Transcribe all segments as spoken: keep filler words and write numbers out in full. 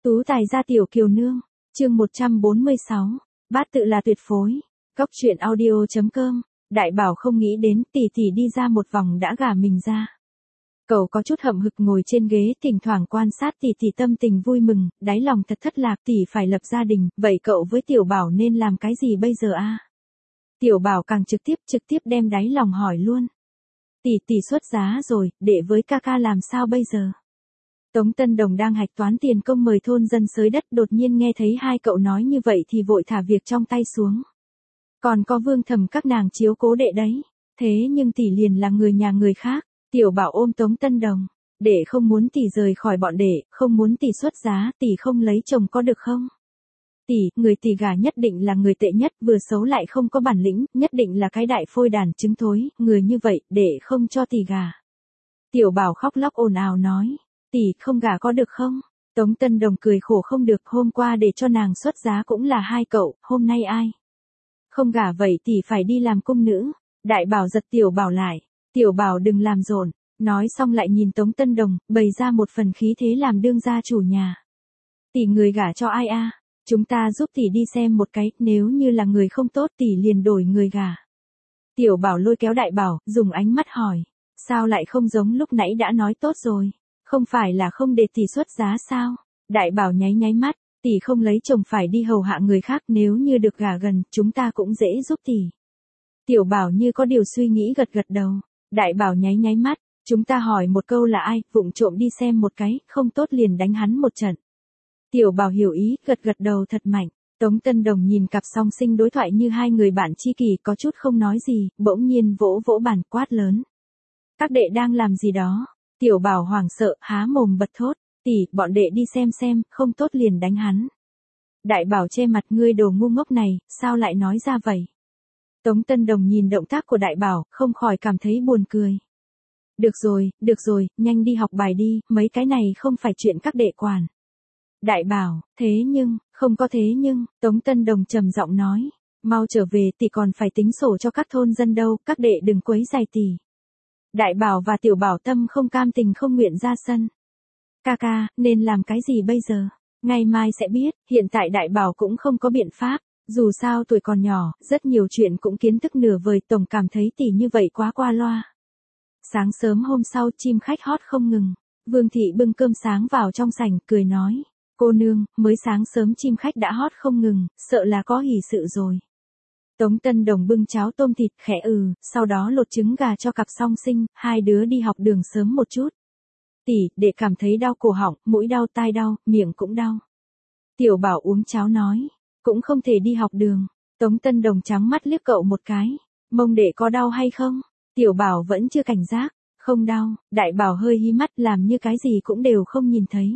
Tú tài gia tiểu kiều nương, chương một trăm bốn mươi sáu, bát tự là tuyệt phối. Cốc truyện audio chấm com, đại bảo không nghĩ đến tỷ tỷ đi ra một vòng đã gả mình ra. Cậu có chút hậm hực ngồi trên ghế thỉnh thoảng quan sát tỷ tỷ tâm tình vui mừng, đáy lòng thật thất lạc tỷ phải lập gia đình, vậy cậu với tiểu bảo nên làm cái gì bây giờ a? Tiểu bảo càng trực tiếp trực tiếp đem đáy lòng hỏi luôn. Tỷ tỷ xuất giá rồi, đệ với ca ca làm sao bây giờ? Tống Tân Đồng đang hạch toán tiền công mời thôn dân xới đất, đột nhiên nghe thấy hai cậu nói như vậy thì vội thả việc trong tay xuống. Còn có Vương Thẩm các nàng chiếu cố đệ đấy, thế nhưng tỷ liền là người nhà người khác. Tiểu bảo ôm Tống Tân Đồng, đệ không muốn tỷ rời khỏi bọn đệ, không muốn tỷ xuất giá, tỷ không lấy chồng có được không? Tỷ, người tỷ gả nhất định là người tệ nhất, vừa xấu lại không có bản lĩnh, nhất định là cái đại phôi đàn trứng thối, người như vậy, đệ không cho tỷ gả. Tiểu bảo khóc lóc ồn ào nói, tỷ không gả có được không? Tống Tân Đồng cười khổ không được, hôm qua để cho nàng xuất giá cũng là hai cậu, hôm nay ai? Không gả vậy tỷ phải đi làm cung nữ. Đại bảo giật tiểu bảo lại, tiểu bảo đừng làm rộn, nói xong lại nhìn Tống Tân Đồng, bày ra một phần khí thế làm đương gia chủ nhà. Tỷ người gả cho ai a? Chúng ta giúp tỷ đi xem một cái, nếu như là người không tốt tỷ liền đổi người gả. Tiểu bảo lôi kéo đại bảo, dùng ánh mắt hỏi, sao lại không giống lúc nãy đã nói tốt rồi, không phải là không để tỷ xuất giá sao? Đại bảo nháy nháy mắt, tỷ không lấy chồng phải đi hầu hạ người khác, nếu như được gả gần, chúng ta cũng dễ giúp tỷ. Tiểu bảo như có điều suy nghĩ gật gật đầu, đại bảo nháy nháy mắt, chúng ta hỏi một câu là ai, vụng trộm đi xem một cái, không tốt liền đánh hắn một trận. Tiểu bảo hiểu ý, gật gật đầu thật mạnh. Tống Tân Đồng nhìn cặp song sinh đối thoại như hai người bạn tri kỷ, có chút không nói gì, bỗng nhiên vỗ vỗ bàn quát lớn. Các đệ đang làm gì đó? Tiểu bảo hoảng sợ, há mồm bật thốt, tỷ, bọn đệ đi xem xem, không tốt liền đánh hắn. Đại bảo che mặt, ngươi đồ ngu ngốc này, sao lại nói ra vậy? Tống Tân Đồng nhìn động tác của đại bảo, không khỏi cảm thấy buồn cười. Được rồi, được rồi, nhanh đi học bài đi, mấy cái này không phải chuyện các đệ quản. Đại bảo, thế nhưng, không có thế nhưng, Tống Tân Đồng trầm giọng nói, mau trở về tỷ còn phải tính sổ cho các thôn dân đâu, các đệ đừng quấy rầy tỷ. Đại bảo và tiểu bảo tâm không cam tình không nguyện ra sân. Ca ca, nên làm cái gì bây giờ? Ngày mai sẽ biết, hiện tại đại bảo cũng không có biện pháp. Dù sao tuổi còn nhỏ, rất nhiều chuyện cũng kiến thức nửa vời, tổng cảm thấy tỷ như vậy quá qua loa. Sáng sớm hôm sau chim khách hót không ngừng, Vương thị bưng cơm sáng vào trong sảnh, cười nói, cô nương, mới sáng sớm chim khách đã hót không ngừng, sợ là có hỷ sự rồi. Tống Tân Đồng bưng cháo tôm thịt khẽ ừ, sau đó lột trứng gà cho cặp song sinh, hai đứa đi học đường sớm một chút. Tỷ, để cảm thấy đau cổ họng, mũi đau, tai đau, miệng cũng đau. Tiểu bảo uống cháo nói, cũng không thể đi học đường. Tống Tân Đồng trắng mắt liếc cậu một cái, mông đệ có đau hay không? Tiểu bảo vẫn chưa cảnh giác, không đau, đại bảo hơi hí mắt làm như cái gì cũng đều không nhìn thấy.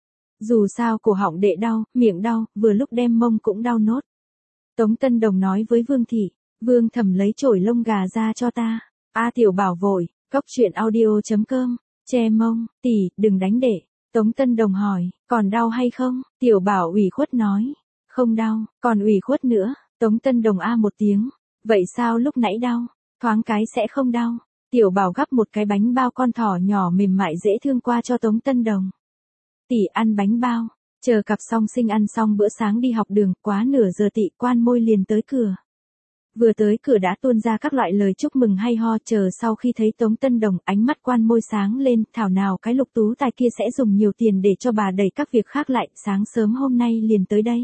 Dù sao cổ họng đệ đau, miệng đau, vừa lúc đem mông cũng đau nốt. Tống Tân Đồng nói với Vương thị, Vương Thẩm lấy chổi lông gà ra cho ta. A tiểu bảo vội, cốc truyện audio chấm com, che mông, tỷ, đừng đánh đệ. Tống Tân Đồng hỏi, còn đau hay không? Tiểu bảo ủy khuất nói, không đau, còn ủy khuất nữa. Tống Tân Đồng a một tiếng, vậy sao lúc nãy đau, thoáng cái sẽ không đau. Tiểu bảo gắp một cái bánh bao con thỏ nhỏ mềm mại dễ thương qua cho Tống Tân Đồng. Tỷ ăn bánh bao, chờ cặp song sinh ăn xong bữa sáng đi học đường, quá nửa giờ tỷ quan môi liền tới cửa. Vừa tới cửa đã tuôn ra các loại lời chúc mừng hay ho, chờ sau khi thấy Tống Tân Đồng, ánh mắt quan môi sáng lên, thảo nào cái Lục Tú Tài kia sẽ dùng nhiều tiền để cho bà đẩy các việc khác lại, sáng sớm hôm nay liền tới đây.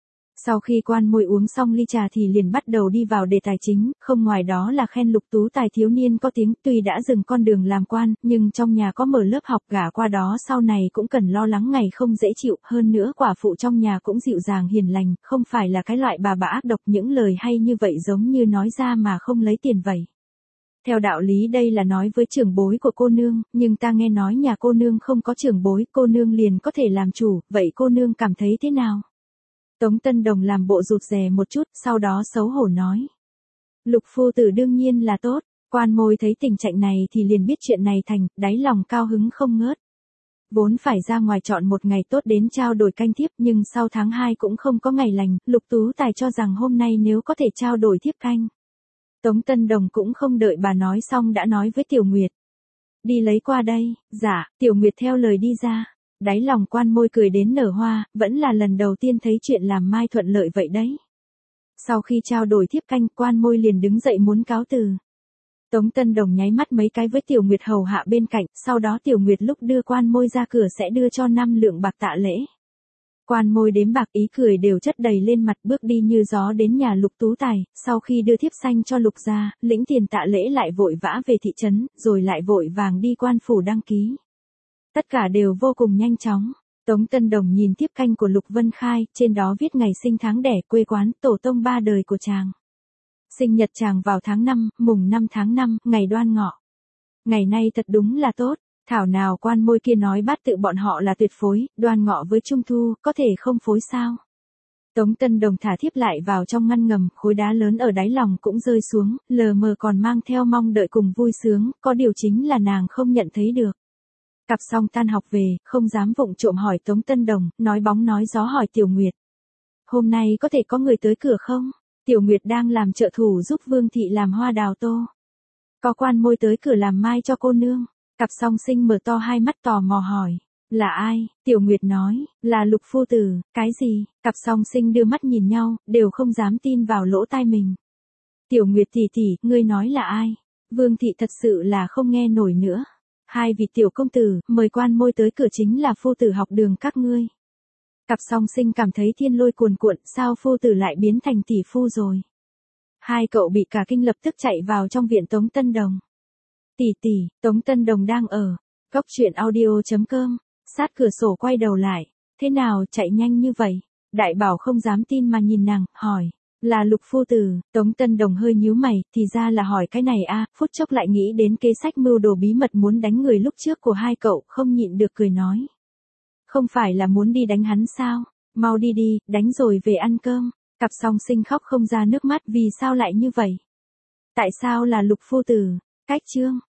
Sau khi quan môi uống xong ly trà thì liền bắt đầu đi vào đề tài chính, không ngoài đó là khen Lục Tú Tài thiếu niên có tiếng, tuy đã dừng con đường làm quan, nhưng trong nhà có mở lớp học, gả qua đó sau này cũng cần lo lắng ngày không dễ chịu, hơn nữa quả phụ trong nhà cũng dịu dàng hiền lành, không phải là cái loại bà bà ác độc, những lời hay như vậy giống như nói ra mà không lấy tiền vậy. Theo đạo lý đây là nói với trưởng bối của cô nương, nhưng ta nghe nói nhà cô nương không có trưởng bối, cô nương liền có thể làm chủ, vậy cô nương cảm thấy thế nào? Tống Tân Đồng làm bộ rụt rè một chút, sau đó xấu hổ nói. Lục phu tử đương nhiên là tốt, quan môi thấy tình trạng này thì liền biết chuyện này thành, đáy lòng cao hứng không ngớt. Vốn phải ra ngoài chọn một ngày tốt đến trao đổi canh thiếp, nhưng sau tháng hai cũng không có ngày lành, Lục Tú Tài cho rằng hôm nay nếu có thể trao đổi thiếp canh. Tống Tân Đồng cũng không đợi bà nói xong đã nói với Tiểu Nguyệt. Đi lấy qua đây, dạ, Tiểu Nguyệt theo lời đi ra. Đáy lòng Quan Môi cười đến nở hoa, vẫn là lần đầu tiên thấy chuyện làm mai thuận lợi vậy đấy. Sau khi trao đổi thiếp canh, Quan Môi liền đứng dậy muốn cáo từ. Tống Tân Đồng nháy mắt mấy cái với Tiểu Nguyệt hầu hạ bên cạnh, sau đó Tiểu Nguyệt lúc đưa Quan Môi ra cửa sẽ đưa cho năm lượng bạc tạ lễ. Quan Môi đếm bạc ý cười đều chất đầy lên mặt, bước đi như gió đến nhà Lục Tú Tài, sau khi đưa thiếp xanh cho Lục gia, lĩnh tiền tạ lễ lại vội vã về thị trấn, rồi lại vội vàng đi quan phủ đăng ký. Tất cả đều vô cùng nhanh chóng. Tống Tân Đồng nhìn thiếp canh của Lục Vân Khai, trên đó viết ngày sinh tháng đẻ, quê quán, tổ tông ba đời của chàng. Sinh nhật chàng vào tháng năm, mùng năm tháng năm, ngày Đoan Ngọ. Ngày nay thật đúng là tốt, thảo nào Quan Môi kia nói bát tự bọn họ là tuyệt phối, Đoan Ngọ với Trung Thu, có thể không phối sao. Tống Tân Đồng thả thiếp lại vào trong ngăn ngầm, khối đá lớn ở đáy lòng cũng rơi xuống, lờ mờ còn mang theo mong đợi cùng vui sướng, có điều chính là nàng không nhận thấy được. Cặp xong tan học về, không dám vụng trộm hỏi Tống Tân Đồng, nói bóng nói gió hỏi Tiểu Nguyệt. Hôm nay có thể có người tới cửa không? Tiểu Nguyệt đang làm trợ thủ giúp Vương Thị làm hoa đào tô. Có Quan Môi tới cửa làm mai cho cô nương. Cặp song sinh mở to hai mắt tò mò hỏi. Là ai? Tiểu Nguyệt nói, là Lục phu tử. Cái gì? Cặp song sinh đưa mắt nhìn nhau, đều không dám tin vào lỗ tai mình. Tiểu Nguyệt tỷ tỷ, ngươi nói là ai? Vương Thị thật sự là không nghe nổi nữa. Hai vị tiểu công tử, mời Quan Môi tới cửa chính là phu tử học đường các ngươi. Cặp song sinh cảm thấy thiên lôi cuồn cuộn, sao phu tử lại biến thành tỷ phu rồi. Hai cậu bị cả kinh lập tức chạy vào trong viện Tống Tân Đồng. Tỷ tỷ, Tống Tân Đồng đang ở. Cốc truyện audio chấm com, sát cửa sổ quay đầu lại. Thế nào chạy nhanh như vậy? Đại Bảo không dám tin mà nhìn nàng, hỏi. Là Lục phu tử. Tống Tân Đồng hơi nhíu mày, thì ra là hỏi cái này a. Phút chốc lại nghĩ đến kế sách mưu đồ bí mật muốn đánh người lúc trước của hai cậu, không nhịn được cười nói. Không phải là muốn đi đánh hắn sao? Mau đi đi, đánh rồi về ăn cơm. Cặp song sinh khóc không ra nước mắt, vì sao lại như vậy? Tại sao là Lục phu tử? Cách chương